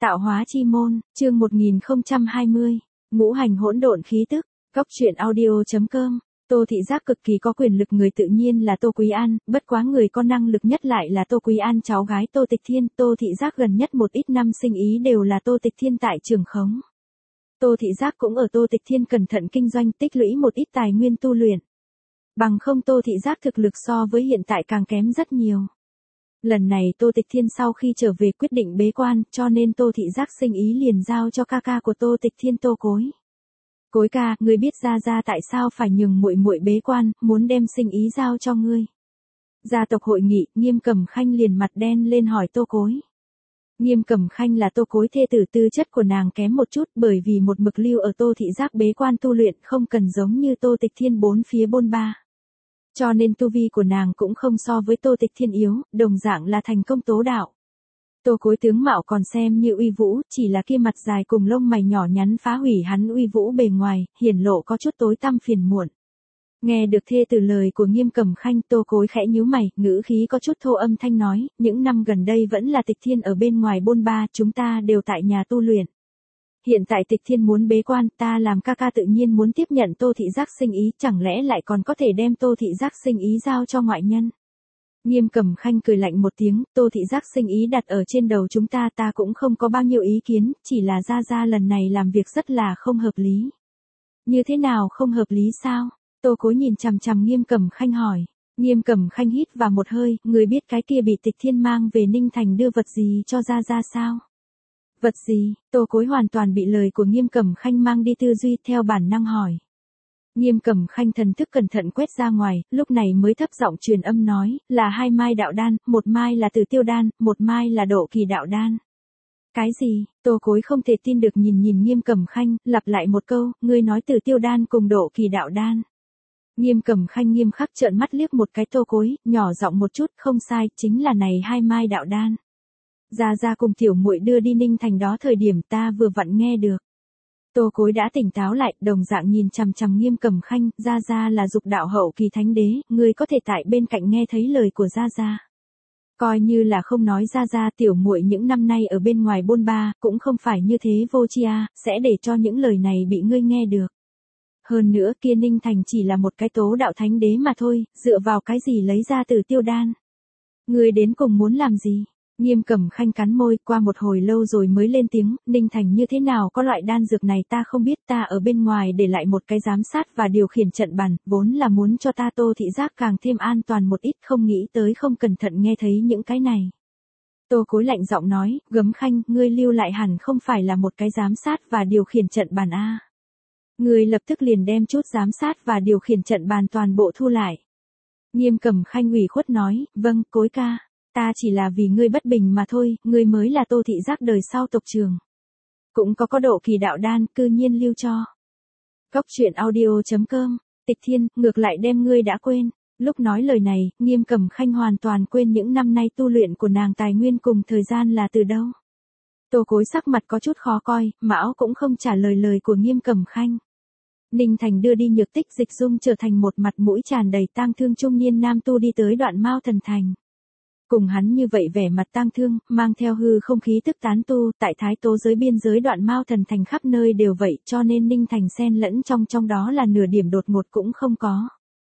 Tạo hóa chi môn, chương 1020, ngũ hành hỗn độn khí tức, Cốc truyện audio.com. Tô Thị Giác cực kỳ có quyền lực người tự nhiên là Tô Quý An, bất quá người có năng lực nhất lại là Tô Quý An cháu gái Tô Tịch Thiên. Tô Thị Giác gần nhất một ít năm sinh ý đều là Tô Tịch Thiên tại trường khống. Tô Thị Giác cũng ở Tô Tịch Thiên cẩn thận kinh doanh tích lũy một ít tài nguyên tu luyện. Bằng không Tô Thị Giác thực lực so với hiện tại càng kém rất nhiều. Lần này Tô Tịch Thiên sau khi trở về quyết định bế quan, cho nên Tô Thị Giác sinh ý liền giao cho ca ca của Tô Tịch Thiên Tô Cối. Cối ca, ngươi biết gia tại sao phải nhường muội muội bế quan, muốn đem sinh ý giao cho ngươi. Gia tộc hội nghị, Nghiêm Cẩm Khanh liền mặt đen lên hỏi Tô Cối. Nghiêm Cẩm Khanh là Tô Cối thê tử, tư chất của nàng kém một chút bởi vì một mực lưu ở Tô Thị Giác bế quan tu luyện, không cần giống như Tô Tịch Thiên bốn phía bôn ba. Cho nên tu vi của nàng cũng không so với Tô Tịch Thiên yếu, đồng dạng là thành công tố đạo. Tô Cối tướng mạo còn xem như uy vũ, chỉ là kia mặt dài cùng lông mày nhỏ nhắn phá hủy hắn uy vũ bề ngoài, hiển lộ có chút tối tăm phiền muộn. Nghe được thê từ lời của Nghiêm Cẩm Khanh, Tô Cối khẽ nhíu mày, ngữ khí có chút thô âm thanh nói, những năm gần đây vẫn là Tịch Thiên ở bên ngoài bôn ba, chúng ta đều tại nhà tu luyện. Hiện tại Tịch Thiên muốn bế quan, ta làm ca ca tự nhiên muốn tiếp nhận Tô Thị Giác sinh ý, chẳng lẽ lại còn có thể đem Tô Thị Giác sinh ý giao cho ngoại nhân. Nghiêm Cẩm Khanh cười lạnh một tiếng, Tô Thị Giác sinh ý đặt ở trên đầu chúng ta cũng không có bao nhiêu ý kiến, chỉ là gia lần này làm việc rất là không hợp lý. Như thế nào không hợp lý sao? Tô Cối nhìn chằm chằm Nghiêm Cẩm Khanh hỏi. Nghiêm Cẩm Khanh hít vào một hơi, người biết cái kia bị Tịch Thiên mang về Ninh Thành đưa vật gì cho gia sao? Vật gì? Tô Cối hoàn toàn bị lời của Nghiêm Cẩm Khanh mang đi tư duy, theo bản năng hỏi. Nghiêm Cẩm Khanh thần thức cẩn thận quét ra ngoài, lúc này mới thấp giọng truyền âm nói, là 2 mai đạo đan, 1 mai là Tử Tiêu đan, 1 mai là Độ Kỳ đạo đan. Cái gì? Tô Cối không thể tin được nhìn Nghiêm Cẩm Khanh, lặp lại một câu, ngươi nói Tử Tiêu đan cùng Độ Kỳ đạo đan. Nghiêm Cẩm Khanh nghiêm khắc trợn mắt liếc một cái Tô Cối, nhỏ giọng một chút, không sai, chính là này 2 mai đạo đan. Gia cùng tiểu muội đưa đi Ninh Thành đó thời điểm ta vừa vặn nghe được. Tô Cối đã tỉnh táo lại, đồng dạng nhìn chằm chằm Nghiêm Cẩm Khanh, gia là dục đạo hậu kỳ thánh đế, người có thể tại bên cạnh nghe thấy lời của gia. Coi như là không nói gia tiểu muội những năm nay ở bên ngoài bôn ba, cũng không phải như thế vô tri sẽ để cho những lời này bị ngươi nghe được. Hơn nữa kia Ninh Thành chỉ là một cái tố đạo thánh đế mà thôi, dựa vào cái gì lấy ra Tử Tiêu đan. Ngươi đến cùng muốn làm gì? Nghiêm Cẩm Khanh cắn môi, qua một hồi lâu rồi mới lên tiếng, Ninh Thành như thế nào có loại đan dược này ta không biết, ta ở bên ngoài để lại một cái giám sát và điều khiển trận bàn, vốn là muốn cho ta Tô Thị Giác càng thêm an toàn một ít, không nghĩ tới không cẩn thận nghe thấy những cái này. Tô Cối lạnh giọng nói, Gấm Khanh, ngươi lưu lại hẳn không phải là một cái giám sát và điều khiển trận bàn a. Ngươi lập tức liền đem chút giám sát và điều khiển trận bàn toàn bộ thu lại. Nghiêm Cẩm Khanh ủy khuất nói, vâng, Cối ca. Ta chỉ là vì ngươi bất bình mà thôi, ngươi mới là Tô Thị Giác đời sau tộc trưởng. Cũng có Độ Kỳ đạo đan, cư nhiên lưu cho. Cốc truyện audio.com, Tịch Thiên, ngược lại đem ngươi đã quên. Lúc nói lời này, Nghiêm Cẩm Khanh hoàn toàn quên những năm nay tu luyện của nàng tài nguyên cùng thời gian là từ đâu. Tô Cối sắc mặt có chút khó coi, Mão cũng không trả lời của Nghiêm Cẩm Khanh. Ninh Thành đưa đi Nhược Tích Dịch Dung trở thành một mặt mũi tràn đầy tang thương trung niên nam tu đi tới Đoạn Mao Thần Thành. Cùng hắn như vậy vẻ mặt tang thương, mang theo hư không khí tức tán tu, tại Thái Tố giới biên giới Đoạn Mao Thần Thành khắp nơi đều vậy, cho nên Ninh Thành xen lẫn trong đó là nửa điểm đột ngột cũng không có.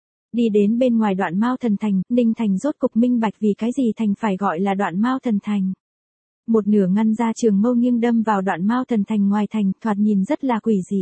Đi đến bên ngoài Đoạn Mao Thần Thành, Ninh Thành rốt cục minh bạch vì cái gì thành phải gọi là Đoạn Mao Thần Thành. Một nửa ngăn ra trường mâu nghiêng đâm vào Đoạn Mao Thần Thành ngoài thành, thoạt nhìn rất là quỷ dị.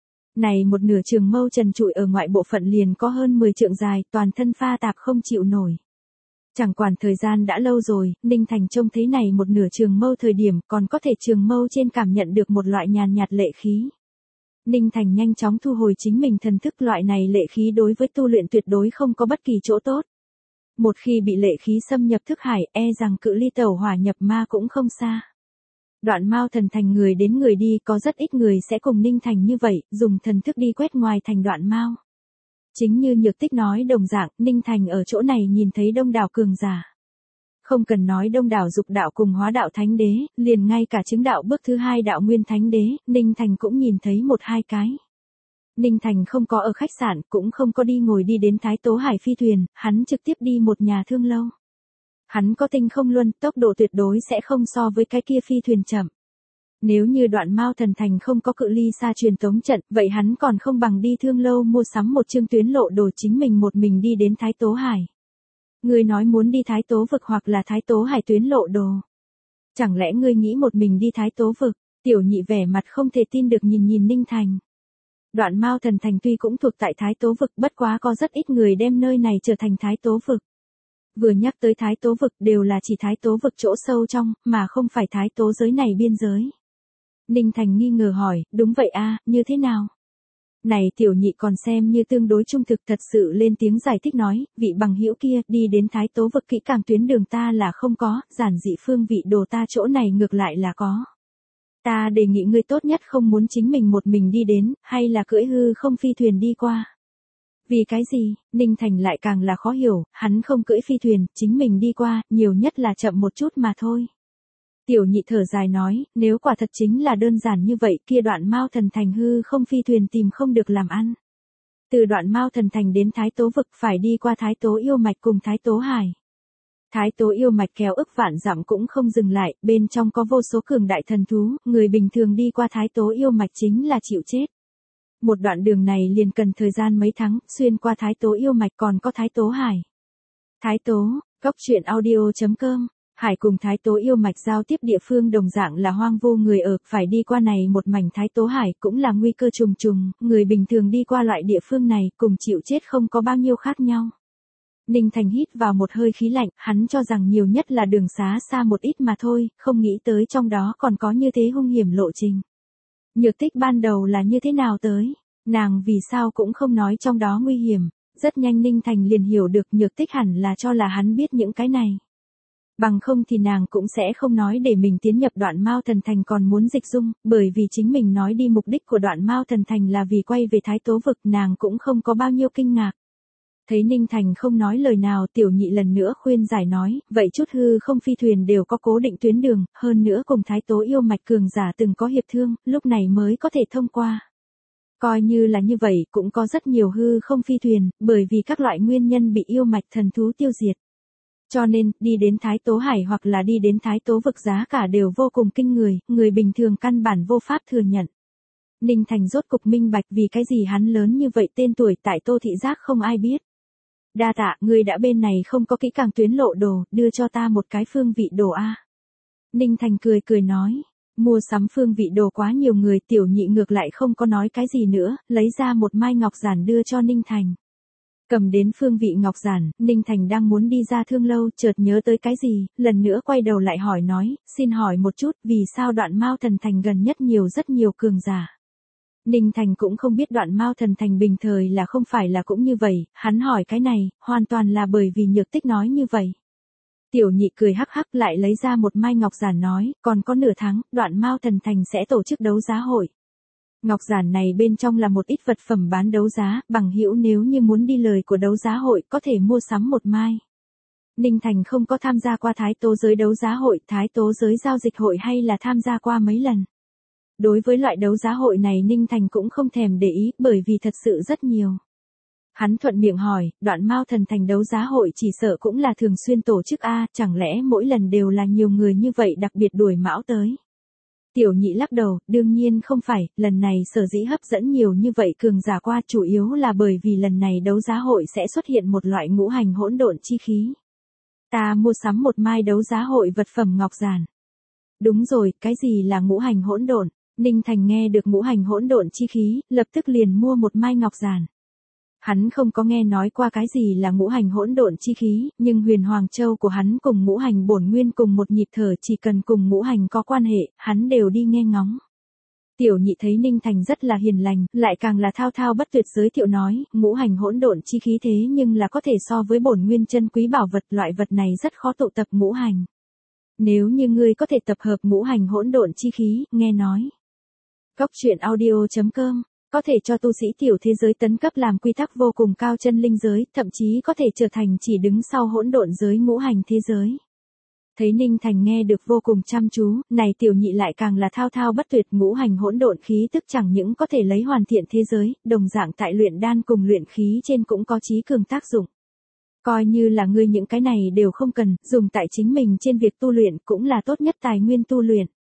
Này một nửa trường mâu trần trụi ở ngoại bộ phận liền có hơn 10 trượng dài, toàn thân pha tạp không chịu nổi. Chẳng quản thời gian đã lâu rồi, Ninh Thành trông thấy này một nửa trường mâu thời điểm còn có thể trường mâu trên cảm nhận được một loại nhàn nhạt lệ khí. Ninh Thành nhanh chóng thu hồi chính mình thần thức, loại này lệ khí đối với tu luyện tuyệt đối không có bất kỳ chỗ tốt. Một khi bị lệ khí xâm nhập thức hải, rằng cự ly tẩu hỏa nhập ma cũng không xa. Đoạn Mao Thần Thành người đến người đi, có rất ít người sẽ cùng Ninh Thành như vậy, dùng thần thức đi quét ngoài thành Đoạn Mao. Chính như Nhược Tích nói đồng dạng, Ninh Thành ở chỗ này nhìn thấy đông đảo cường giả. Không cần nói đông đảo dục đạo cùng hóa đạo thánh đế, liền ngay cả chứng đạo bước thứ 2 đạo nguyên thánh đế, Ninh Thành cũng nhìn thấy 1-2 cái. Ninh Thành không có ở khách sạn, cũng không có đi đến Thái Tố Hải phi thuyền, hắn trực tiếp đi một nhà thương lâu. Hắn có tinh không luân, tốc độ tuyệt đối sẽ không so với cái kia phi thuyền chậm. Nếu như Đoạn Mao Thần Thành không có cự ly xa truyền tống trận, vậy hắn còn không bằng đi Thương Lâu mua sắm một chương tuyến lộ đồ chính mình một mình đi đến Thái Tố Hải. Ngươi nói muốn đi Thái Tố Vực hoặc là Thái Tố Hải tuyến lộ đồ. Chẳng lẽ ngươi nghĩ một mình đi Thái Tố Vực? Tiểu Nhị vẻ mặt không thể tin được nhìn Ninh Thành. Đoạn Mao Thần Thành tuy cũng thuộc tại Thái Tố Vực, bất quá có rất ít người đem nơi này trở thành Thái Tố Vực. Vừa nhắc tới Thái Tố Vực đều là chỉ Thái Tố Vực chỗ sâu trong, mà không phải Thái Tố giới này biên giới. Ninh Thành nghi ngờ hỏi, đúng vậy a, như thế nào? Này Tiểu Nhị còn xem như tương đối trung thực, thật sự lên tiếng giải thích nói, vị bằng hữu kia đi đến Thái Tố Vực kỹ càng tuyến đường ta là không có, giản dị phương vị đồ ta chỗ này ngược lại là có. Ta đề nghị ngươi tốt nhất không muốn chính mình một mình đi đến, hay là cưỡi hư không phi thuyền đi qua. Vì cái gì? Ninh Thành lại càng là khó hiểu, hắn không cưỡi phi thuyền, chính mình đi qua, nhiều nhất là chậm một chút mà thôi. Tiểu Nhị thở dài nói, nếu quả thật chính là đơn giản như vậy, kia Đoạn Mao Thần Thành hư không phi thuyền tìm không được làm ăn. Từ Đoạn Mao Thần Thành đến Thái Tố Vực phải đi qua Thái Tố Yêu Mạch cùng Thái Tố Hải. Thái Tố Yêu Mạch kéo ức vạn dặm cũng không dừng lại, bên trong có vô số cường đại thần thú, người bình thường đi qua Thái Tố Yêu Mạch chính là chịu chết. Một đoạn đường này liền cần thời gian mấy tháng, xuyên qua Thái Tố Yêu Mạch còn có Thái Tố Hải. Thái Tố, góc truyện audio.com. Hải cùng Thái Tố Yêu Mạch giao tiếp địa phương đồng dạng là hoang vu người ở, phải đi qua này một mảnh Thái Tố Hải cũng là nguy cơ trùng trùng, người bình thường đi qua loại địa phương này cùng chịu chết không có bao nhiêu khác nhau. Ninh Thành hít vào một hơi khí lạnh, hắn cho rằng nhiều nhất là đường xá xa một ít mà thôi, không nghĩ tới trong đó còn có như thế hung hiểm lộ trình. Nhược Tích ban đầu là như thế nào tới? Nàng vì sao cũng không nói trong đó nguy hiểm, rất nhanh Ninh Thành liền hiểu được Nhược Tích hẳn là cho là hắn biết những cái này. Bằng không thì nàng cũng sẽ không nói để mình tiến nhập Đoạn Mao Thần Thành còn muốn dịch dung, bởi vì chính mình nói đi mục đích của Đoạn Mao Thần Thành là vì quay về Thái Tố Vực, nàng cũng không có bao nhiêu kinh ngạc. Thấy Ninh Thành không nói lời nào, Tiểu Nhị lần nữa khuyên giải nói, vậy chút hư không phi thuyền đều có cố định tuyến đường, hơn nữa cùng Thái Tố Yêu Mạch cường giả từng có hiệp thương, lúc này mới có thể thông qua. Coi như là như vậy, cũng có rất nhiều hư không phi thuyền, bởi vì các loại nguyên nhân bị yêu mạch thần thú tiêu diệt. Cho nên, đi đến Thái Tố Hải hoặc là đi đến Thái Tố Vực giá cả đều vô cùng kinh người, người bình thường căn bản vô pháp thừa nhận. Ninh Thành rốt cục minh bạch vì cái gì hắn lớn như vậy tên tuổi tại Tô Thị Giác không ai biết. Đa tạ, người đã bên này không có kỹ càng tuyến lộ đồ, đưa cho ta một cái phương vị đồ a. Ninh Thành cười nói, mua sắm phương vị đồ quá nhiều người, Tiểu Nhị ngược lại không có nói cái gì nữa, lấy ra một mai ngọc giản đưa cho Ninh Thành. Cầm đến phương vị ngọc giản, Ninh Thành đang muốn đi ra Thương Lâu, chợt nhớ tới cái gì, lần nữa quay đầu lại hỏi nói, xin hỏi một chút, vì sao Đoạn Mao Thần Thành gần nhất rất nhiều cường giả. Ninh Thành cũng không biết Đoạn Mao Thần Thành bình thời là không phải là cũng như vậy, hắn hỏi cái này, hoàn toàn là bởi vì Nhược Tích nói như vậy. Tiểu Nhị cười hắc hắc lại lấy ra một mai ngọc giản nói, còn có nửa tháng, Đoạn Mao Thần Thành sẽ tổ chức đấu giá hội. Ngọc giản này bên trong là một ít vật phẩm bán đấu giá, bằng hữu nếu như muốn đi lời của đấu giá hội có thể mua sắm một mai. Ninh Thành không có tham gia qua Thái Tố giới đấu giá hội, Thái Tố giới giao dịch hội hay là tham gia qua mấy lần. Đối với loại đấu giá hội này Ninh Thành cũng không thèm để ý, bởi vì thật sự rất nhiều. Hắn thuận miệng hỏi, Đoạn Mao Thần Thành đấu giá hội chỉ sợ cũng là thường xuyên tổ chức a, chẳng lẽ mỗi lần đều là nhiều người như vậy đặc biệt đuổi mão tới. Tiểu Nhị lắc đầu, đương nhiên không phải, lần này sở dĩ hấp dẫn nhiều như vậy cường giả qua chủ yếu là bởi vì lần này đấu giá hội sẽ xuất hiện một loại ngũ hành hỗn độn chi khí. Ta mua sắm một mai đấu giá hội vật phẩm ngọc giản. Đúng rồi, cái gì là ngũ hành hỗn độn? Ninh Thành nghe được ngũ hành hỗn độn chi khí, lập tức liền mua một mai ngọc giản. Hắn không có nghe nói qua cái gì là ngũ hành hỗn độn chi khí, nhưng Huyền Hoàng Châu của hắn cùng ngũ hành bổn nguyên cùng một nhịp thở, chỉ cần cùng ngũ hành có quan hệ, hắn đều đi nghe ngóng. Tiểu Nhị thấy Ninh Thành rất là hiền lành, lại càng là thao thao bất tuyệt giới thiệu nói, ngũ hành hỗn độn chi khí thế nhưng là có thể so với bổn nguyên chân quý bảo vật, loại vật này rất khó tụ tập ngũ hành. Nếu như ngươi có thể tập hợp ngũ hành hỗn độn chi khí, nghe nói. Góc truyện audio.com có thể cho tu sĩ tiểu thế giới tấn cấp làm quy tắc vô cùng cao chân linh giới, thậm chí có thể trở thành chỉ đứng sau hỗn độn giới ngũ hành thế giới. Thấy Ninh Thành nghe được vô cùng chăm chú, này Tiểu Nhị lại càng là thao thao bất tuyệt, ngũ hành hỗn độn khí tức chẳng những có thể lấy hoàn thiện thế giới, đồng dạng tại luyện đan cùng luyện khí trên cũng có chí cường tác dụng. Coi như là ngươi những cái này đều không cần, dùng tại chính mình trên việc tu luyện cũng là tốt nhất tài nguyên tu luyện.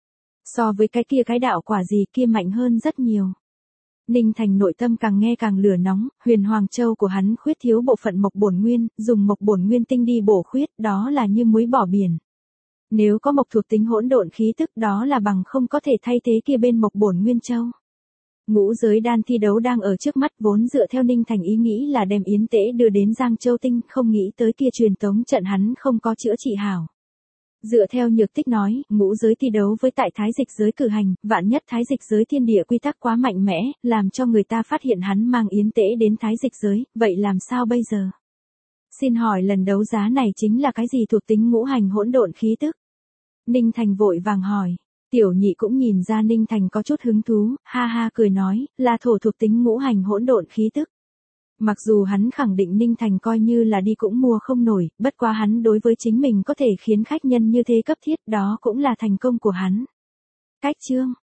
So với cái kia cái đạo quả gì kia mạnh hơn rất nhiều. Ninh Thành nội tâm càng nghe càng lửa nóng, huyền Hoàng Châu của hắn khuyết thiếu bộ phận mộc bổn nguyên, dùng mộc bổn nguyên tinh đi bổ khuyết, đó là như muối bỏ biển. Nếu có mộc thuộc tính hỗn độn khí tức đó là bằng không có thể thay thế kia bên mộc bổn nguyên châu. Ngũ giới đan thi đấu đang ở trước mắt vốn dựa theo Ninh Thành ý nghĩ là đem yến tễ đưa đến Giang Châu Tinh, không nghĩ tới kia truyền tống trận hắn không có chữa trị hảo. Dựa theo Nhược Tích nói, ngũ giới thi đấu với tại thái dịch giới cử hành, vạn nhất thái dịch giới thiên địa quy tắc quá mạnh mẽ, làm cho người ta phát hiện hắn mang yến tễ đến thái dịch giới, vậy làm sao bây giờ? Xin hỏi lần đấu giá này chính là cái gì thuộc tính ngũ hành hỗn độn khí tức? Ninh Thành vội vàng hỏi. Tiểu Nhị cũng nhìn ra Ninh Thành có chút hứng thú, ha ha cười nói, là thổ thuộc tính ngũ hành hỗn độn khí tức. Mặc dù hắn khẳng định Ninh Thành coi như là đi cũng mua không nổi, bất quá hắn đối với chính mình có thể khiến khách nhân như thế cấp thiết, đó cũng là thành công của hắn. Cách chương